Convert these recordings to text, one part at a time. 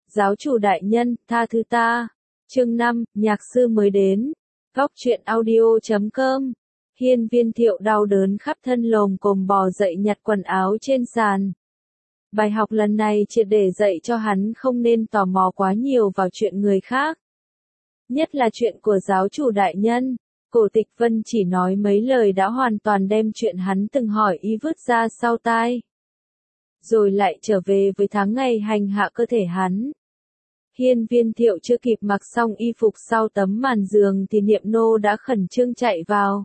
Giáo chủ đại nhân, tha thứ ta. Chương 5, nhạc sư mới đến. Góc truyện audio.com. Hiên Viên Thiệu đau đớn khắp thân lồm cồm bò dậy nhặt quần áo trên sàn. Bài học lần này triệt để dạy cho hắn không nên tò mò quá nhiều vào chuyện người khác. Nhất là chuyện của giáo chủ đại nhân. Cổ Tịch Vân chỉ nói mấy lời đã hoàn toàn đem chuyện hắn từng hỏi y vứt ra sau tai. Rồi lại trở về với tháng ngày hành hạ cơ thể hắn. Hiên Viên Thiệu chưa kịp mặc xong y phục sau tấm màn giường thì Niệm Nô đã khẩn trương chạy vào.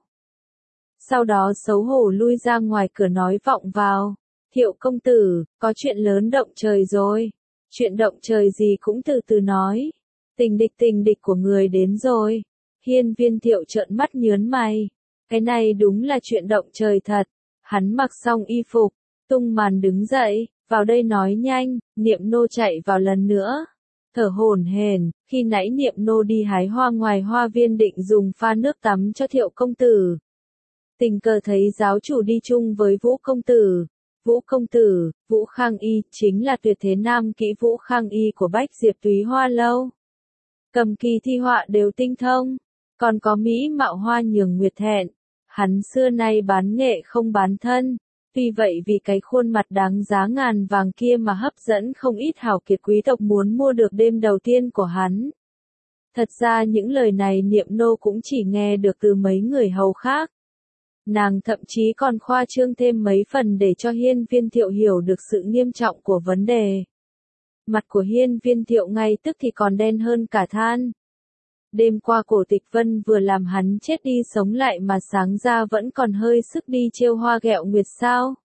Sau đó xấu hổ lui ra ngoài cửa nói vọng vào. Thiệu công tử, có chuyện lớn động trời rồi. Chuyện động trời gì cũng từ từ nói. Tình địch của người đến rồi. Hiên Viên Thiệu trợn mắt nhớn mày. Cái này đúng là chuyện động trời thật. Hắn mặc xong y phục, tung màn đứng dậy, vào đây nói nhanh. Niệm Nô chạy vào lần nữa. Thở hổn hển, khi nãy Niệm Nô đi hái hoa ngoài hoa viên định dùng pha nước tắm cho Thiệu công tử. Tình cờ thấy giáo chủ đi chung với Vũ công tử. Vũ công tử, Vũ Khang Y, chính là tuyệt thế nam kỹ Vũ Khang Y của Bách Diệp Túy Hoa Lâu. Cầm kỳ thi họa đều tinh thông, còn có mỹ mạo hoa nhường nguyệt thẹn. Hắn xưa nay bán nghệ không bán thân, vì vậy vì cái khuôn mặt đáng giá ngàn vàng kia mà hấp dẫn không ít hào kiệt quý tộc muốn mua được đêm đầu tiên của hắn. Thật ra những lời này Niệm Nô cũng chỉ nghe được từ mấy người hầu khác. Nàng thậm chí còn khoa trương thêm mấy phần để cho Hiên Viên Thiệu hiểu được sự nghiêm trọng của vấn đề. Mặt của Hiên Viên Thiệu ngay tức thì còn đen hơn cả than. Đêm qua Cổ Tịch Vân vừa làm hắn chết đi sống lại mà sáng ra vẫn còn hơi sức đi trêu hoa ghẹo nguyệt sao.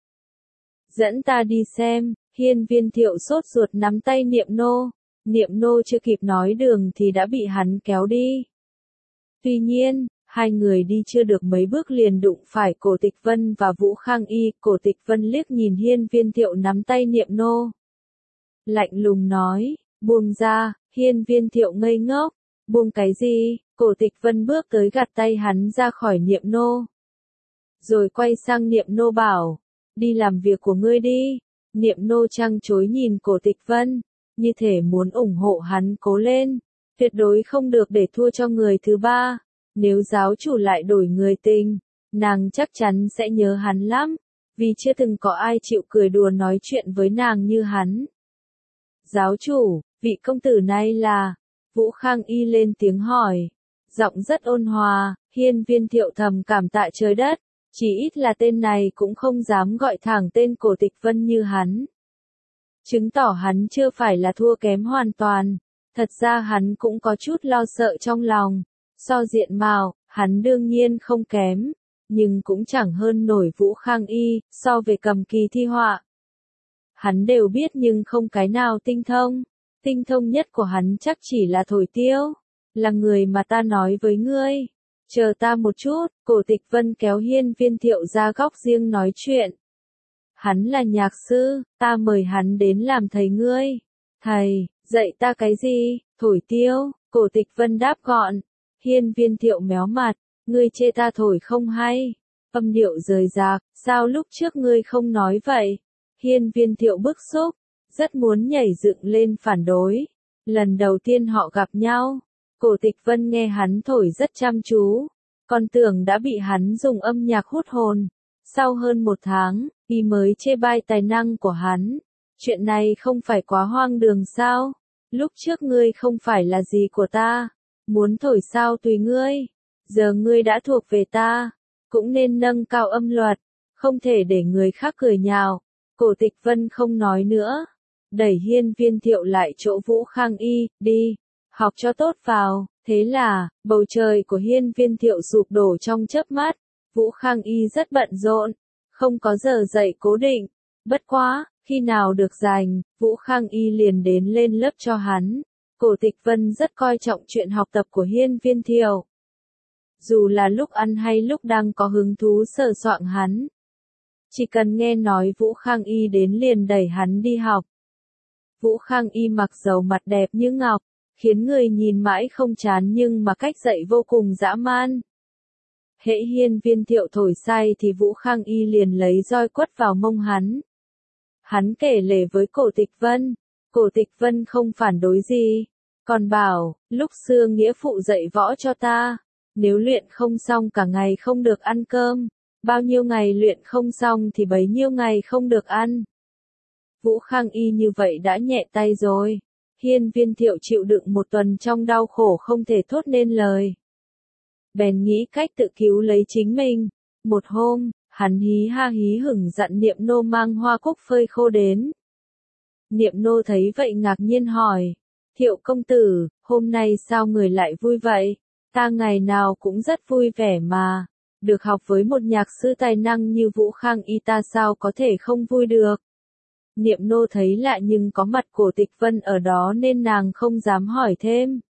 Dẫn ta đi xem. Hiên Viên Thiệu sốt ruột nắm tay Niệm Nô. Niệm Nô chưa kịp nói đường thì đã bị hắn kéo đi. Tuy nhiên, hai người đi chưa được mấy bước liền đụng phải Cổ Tịch Vân và Vũ Khang Y. Cổ Tịch Vân liếc nhìn Hiên Viên Thiệu nắm tay Niệm Nô. Lạnh lùng nói, buông ra. Hiên Viên Thiệu ngây ngốc. Buông cái gì? Cổ Tịch Vân bước tới gạt tay hắn ra khỏi Niệm Nô. Rồi quay sang Niệm Nô bảo, đi làm việc của ngươi đi. Niệm Nô trăng chối nhìn Cổ Tịch Vân, như thể muốn ủng hộ hắn cố lên. Tuyệt đối không được để thua cho người thứ ba. Nếu giáo chủ lại đổi người tình, nàng chắc chắn sẽ nhớ hắn lắm, vì chưa từng có ai chịu cười đùa nói chuyện với nàng như hắn. Giáo chủ, vị công tử này là... Vũ Khang Y lên tiếng hỏi. Giọng rất ôn hòa. Hiên Viên Thiệu thầm cảm tạ trời đất. Chỉ ít là tên này cũng không dám gọi thẳng tên Cổ Tịch Vân như hắn. Chứng tỏ hắn chưa phải là thua kém hoàn toàn. Thật ra hắn cũng có chút lo sợ trong lòng. So diện mạo, hắn đương nhiên không kém. Nhưng cũng chẳng hơn nổi Vũ Khang Y, so về cầm kỳ thi họa. Hắn đều biết nhưng không cái nào tinh thông. Tinh thông nhất của hắn chắc chỉ là thổi tiêu. Là người mà ta nói với ngươi. Chờ ta một chút. Cổ Tịch Vân kéo Hiên Viên Thiệu ra góc riêng nói chuyện. Hắn là nhạc sư, ta mời hắn đến làm thầy ngươi. Thầy, dạy ta cái gì? Thổi tiêu. Cổ Tịch Vân đáp gọn. Hiên Viên Thiệu méo mặt. Ngươi chê ta thổi không hay. Âm điệu rời rạc. Sao lúc trước ngươi không nói vậy? Hiên Viên Thiệu bức xúc. Rất muốn nhảy dựng lên phản đối. Lần đầu tiên họ gặp nhau, Cổ Tịch Vân nghe hắn thổi rất chăm chú, còn tưởng đã bị hắn dùng âm nhạc hút hồn. Sau hơn 1 tháng, y mới chê bai tài năng của hắn. Chuyện này không phải quá hoang đường sao? Lúc trước ngươi không phải là gì của ta. Muốn thổi sao tùy ngươi. Giờ ngươi đã thuộc về ta. Cũng nên nâng cao âm luật. Không thể để người khác cười nhạo. Cổ Tịch Vân không nói nữa. Đẩy Hiên Viên Thiệu lại chỗ Vũ Khang Y, đi, học cho tốt vào. Thế là, bầu trời của Hiên Viên Thiệu sụp đổ trong chớp mắt. Vũ Khang Y rất bận rộn, không có giờ dạy cố định. Bất quá, khi nào được rảnh, Vũ Khang Y liền đến lên lớp cho hắn. Cổ Tịch Vân rất coi trọng chuyện học tập của Hiên Viên Thiệu. Dù là lúc ăn hay lúc đang có hứng thú sờ soạng hắn. Chỉ cần nghe nói Vũ Khang Y đến liền đẩy hắn đi học. Vũ Khang Y mặc dầu mặt đẹp như ngọc, khiến người nhìn mãi không chán nhưng mà cách dạy vô cùng dã man. Hễ Hiên Viên Thiệu thổi say thì Vũ Khang Y liền lấy roi quất vào mông hắn. Hắn kể lể với Cổ Tịch Vân, Cổ Tịch Vân không phản đối gì, còn bảo, lúc xưa nghĩa phụ dạy võ cho ta, nếu luyện không xong cả ngày không được ăn cơm, bao nhiêu ngày luyện không xong thì bấy nhiêu ngày không được ăn. Vũ Khang Y như vậy đã nhẹ tay rồi. Hiên Viên Thiệu chịu đựng một tuần trong đau khổ không thể thốt nên lời. Bèn nghĩ cách tự cứu lấy chính mình. Một hôm, hắn hí ha hí hửng dặn Niệm Nô mang hoa cúc phơi khô đến. Niệm Nô thấy vậy ngạc nhiên hỏi, Thiệu công tử, hôm nay sao người lại vui vậy? Ta ngày nào cũng rất vui vẻ mà, được học với một nhạc sư tài năng như Vũ Khang Y ta sao có thể không vui được. Niệm Nô thấy lạ nhưng có mặt Cổ Tịch Vân ở đó nên nàng không dám hỏi thêm.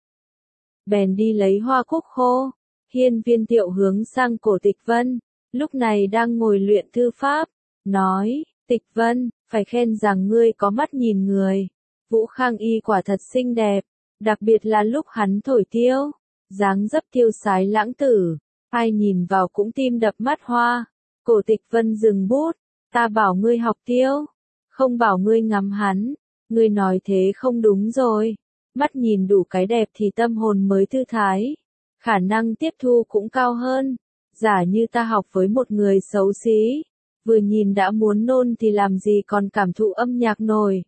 Bèn đi lấy hoa cúc khô. Hiên Viên Thiệu hướng sang Cổ Tịch Vân, lúc này đang ngồi luyện thư pháp, nói, Tịch Vân, phải khen rằng ngươi có mắt nhìn người. Vũ Khang Y quả thật xinh đẹp, đặc biệt là lúc hắn thổi tiêu, dáng dấp tiêu sái lãng tử, ai nhìn vào cũng tim đập mắt hoa. Cổ Tịch Vân dừng bút, ta bảo ngươi học tiêu, không bảo ngươi ngắm hắn, ngươi nói thế không đúng rồi. Mắt nhìn đủ cái đẹp thì tâm hồn mới thư thái, khả năng tiếp thu cũng cao hơn. Giả như ta học với một người xấu xí, vừa nhìn đã muốn nôn thì làm gì còn cảm thụ âm nhạc nổi.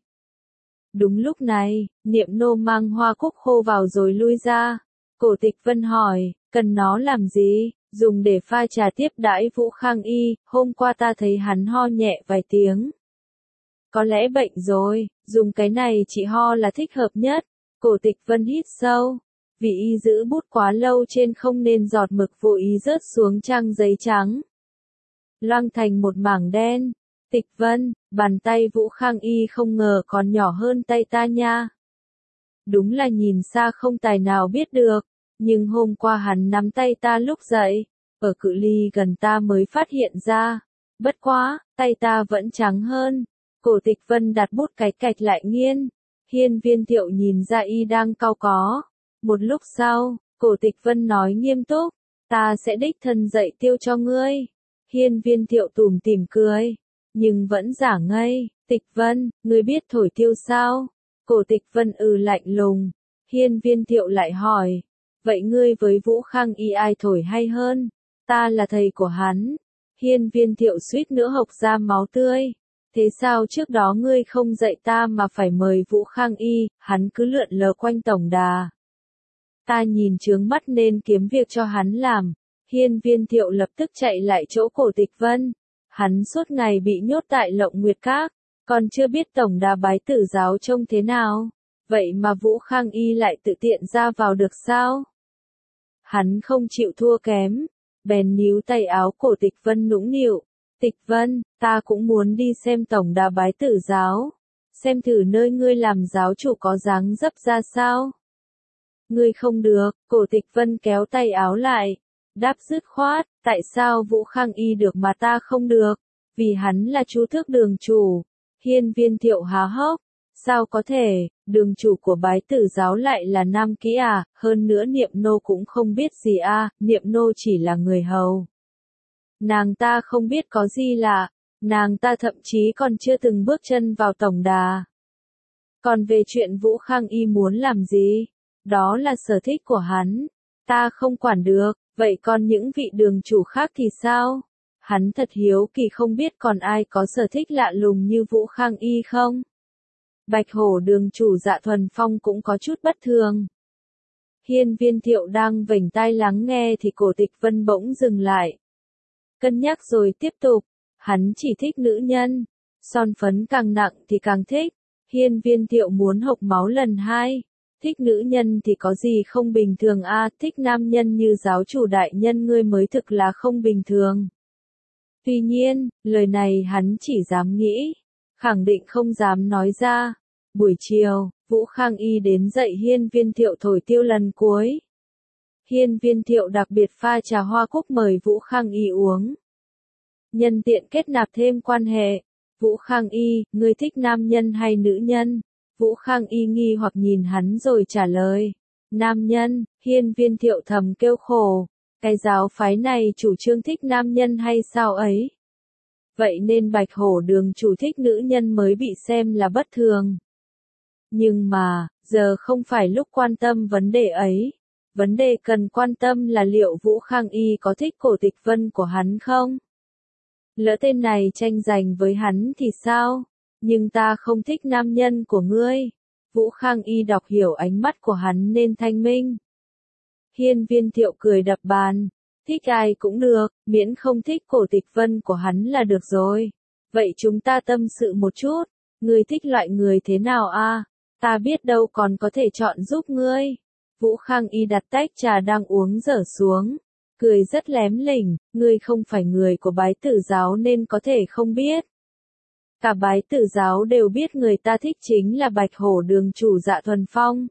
Đúng lúc này, Niệm Nô mang hoa cúc khô vào rồi lui ra. Cổ Tịch Vân hỏi, cần nó làm gì? Dùng để pha trà tiếp đãi Vũ Khang Y, hôm qua ta thấy hắn ho nhẹ vài tiếng. Có lẽ bệnh rồi, dùng cái này chỉ ho là thích hợp nhất. Cổ Tịch Vân hít sâu, vì y giữ bút quá lâu trên không nên giọt mực vô ý rớt xuống trang giấy trắng, loang thành một mảng đen. Tịch Vân, bàn tay Vũ Khang Y không ngờ còn nhỏ hơn tay ta nha. Đúng là nhìn xa không tài nào biết được, nhưng hôm qua hắn nắm tay ta lúc dậy, ở cự ly gần ta mới phát hiện ra. Bất quá, tay ta vẫn trắng hơn. Cổ Tịch Vân đặt bút cái cạch lại nghiêng. Hiên Viên Thiệu nhìn ra y đang cau có. Một lúc sau, Cổ Tịch Vân nói nghiêm túc, ta sẽ đích thân dạy tiêu cho ngươi. Hiên Viên Thiệu tủm tỉm cười, nhưng vẫn giả ngây. Tịch Vân, ngươi biết thổi tiêu sao? Cổ Tịch Vân lạnh lùng. Hiên Viên Thiệu lại hỏi, vậy ngươi với Vũ Khang Y ai thổi hay hơn? Ta là thầy của hắn. Hiên Viên Thiệu suýt nữa hộc ra máu tươi. Thế sao trước đó ngươi không dạy ta mà phải mời Vũ Khang Y, hắn cứ lượn lờ quanh tổng đà. Ta nhìn chướng mắt nên kiếm việc cho hắn làm. Hiên Viên Thiệu lập tức chạy lại chỗ Cổ Tịch Vân. Hắn suốt ngày bị nhốt tại Lộng Nguyệt Các, còn chưa biết tổng đà Bái Tử giáo trông thế nào. Vậy mà Vũ Khang Y lại tự tiện ra vào được sao? Hắn không chịu thua kém, bèn níu tay áo Cổ Tịch Vân nũng nịu. Tịch Vân, ta cũng muốn đi xem tổng đà Bái Tử giáo, xem thử nơi ngươi làm giáo chủ có dáng dấp ra sao. Ngươi không được. Cổ Tịch Vân kéo tay áo lại, đáp dứt khoát, tại sao Vũ Khang Y được mà ta không được? Vì hắn là Chu Thước đường chủ. Hiên Viên Thiệu há hốc, sao có thể, đường chủ của Bái Tử giáo lại là nam kỹ à? Hơn nữa Niệm Nô cũng không biết gì à, Niệm Nô chỉ là người hầu. Nàng ta không biết có gì lạ, nàng ta thậm chí còn chưa từng bước chân vào tổng đà. Còn về chuyện Vũ Khang Y muốn làm gì, đó là sở thích của hắn, ta không quản được. Vậy còn những vị đường chủ khác thì sao? Hắn thật hiếu kỳ không biết còn ai có sở thích lạ lùng như Vũ Khang Y không? Bạch Hổ đường chủ Dạ Thuần Phong cũng có chút bất thường. Hiên Viên Thiệu đang vểnh tai lắng nghe thì Cổ Tịch Vân bỗng dừng lại. Cân nhắc rồi tiếp tục, hắn chỉ thích nữ nhân, son phấn càng nặng thì càng thích. Hiên Viên Thiệu muốn hộc máu lần hai. Thích nữ nhân thì có gì không bình thường à, thích nam nhân như giáo chủ đại nhân ngươi mới thực là không bình thường. Tuy nhiên, lời này hắn chỉ dám nghĩ, khẳng định không dám nói ra. Buổi chiều, Vũ Khang Y đến dạy Hiên Viên Thiệu thổi tiêu lần cuối. Hiên Viên Thiệu đặc biệt pha trà hoa cúc mời Vũ Khang Y uống. Nhân tiện kết nạp thêm quan hệ. Vũ Khang Y, ngươi thích nam nhân hay nữ nhân? Vũ Khang Y nghi hoặc nhìn hắn rồi trả lời. Nam nhân. Hiên Viên Thiệu thầm kêu khổ. Cái giáo phái này chủ trương thích nam nhân hay sao ấy? Vậy nên Bạch Hổ đường chủ thích nữ nhân mới bị xem là bất thường. Nhưng mà, giờ không phải lúc quan tâm vấn đề ấy. Vấn đề cần quan tâm là liệu Vũ Khang Y có thích Cổ Tịch Vân của hắn không? Lỡ tên này tranh giành với hắn thì sao? Nhưng ta không thích nam nhân của ngươi. Vũ Khang Y đọc hiểu ánh mắt của hắn nên thanh minh. Hiên Viên Thiệu cười đập bàn. Thích ai cũng được, miễn không thích Cổ Tịch Vân của hắn là được rồi. Vậy chúng ta tâm sự một chút. Ngươi thích loại người thế nào a? Ta biết đâu còn có thể chọn giúp ngươi. Vũ Khang Y đặt tách trà đang uống dở xuống. Cười rất lém lỉnh, ngươi không phải người của Bái Tử giáo nên có thể không biết. Cả Bái Tử giáo đều biết người ta thích chính là Bạch Hổ đường chủ Dạ Thuần Phong.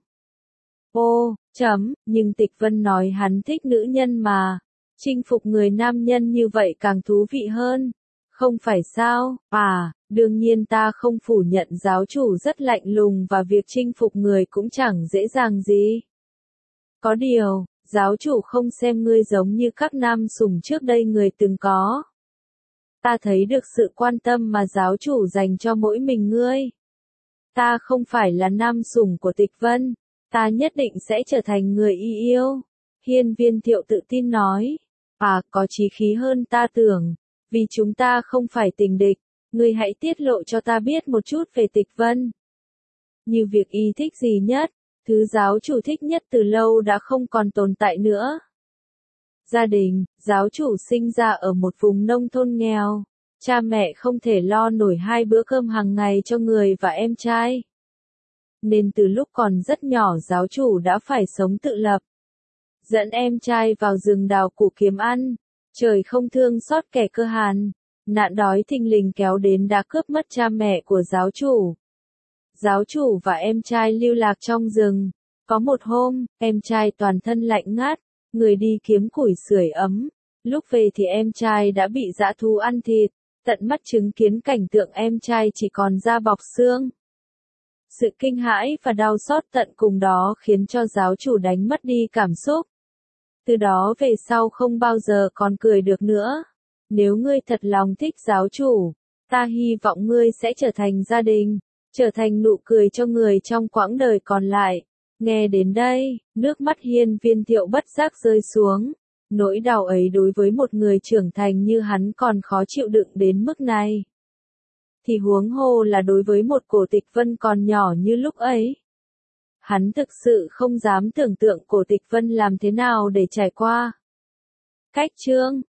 Ô, nhưng Tịch Vân nói hắn thích nữ nhân mà. Chinh phục người nam nhân như vậy càng thú vị hơn. Không phải sao? À, đương nhiên ta không phủ nhận giáo chủ rất lạnh lùng và việc chinh phục người cũng chẳng dễ dàng gì. Có điều, giáo chủ không xem ngươi giống như các nam sủng trước đây người từng có. Ta thấy được sự quan tâm mà giáo chủ dành cho mỗi mình ngươi. Ta không phải là nam sủng của Tịch Vân, ta nhất định sẽ trở thành người y yêu. Hiên Viên Thiệu tự tin nói. À, có chí khí hơn ta tưởng. Vì chúng ta không phải tình địch, ngươi hãy tiết lộ cho ta biết một chút về Tịch Vân. Như việc y thích gì nhất, thứ giáo chủ thích nhất từ lâu đã không còn tồn tại nữa. Gia đình, giáo chủ sinh ra ở một vùng nông thôn nghèo. Cha mẹ không thể lo nổi 2 bữa cơm hàng ngày cho người và em trai. Nên từ lúc còn rất nhỏ giáo chủ đã phải sống tự lập. Dẫn em trai vào rừng đào củ kiếm ăn. Trời không thương xót kẻ cơ hàn. Nạn đói thình lình kéo đến đã cướp mất cha mẹ của giáo chủ. Giáo chủ và em trai lưu lạc trong rừng. Có một hôm, em trai toàn thân lạnh ngắt, người đi kiếm củi sưởi ấm. Lúc về thì em trai đã bị dã thú ăn thịt, tận mắt chứng kiến cảnh tượng em trai chỉ còn da bọc xương. Sự kinh hãi và đau xót tận cùng đó khiến cho giáo chủ đánh mất đi cảm xúc. Từ đó về sau không bao giờ còn cười được nữa. Nếu ngươi thật lòng thích giáo chủ, ta hy vọng ngươi sẽ trở thành gia đình, trở thành nụ cười cho người trong quãng đời còn lại. Nghe đến đây, nước mắt Hiên Viên Thiệu bất giác rơi xuống. Nỗi đau ấy đối với một người trưởng thành như hắn còn khó chịu đựng đến mức này. Thì huống hồ là đối với một Cổ Tịch Vân còn nhỏ như lúc ấy. Hắn thực sự không dám tưởng tượng Cổ Tịch Vân làm thế nào để trải qua. Cách chương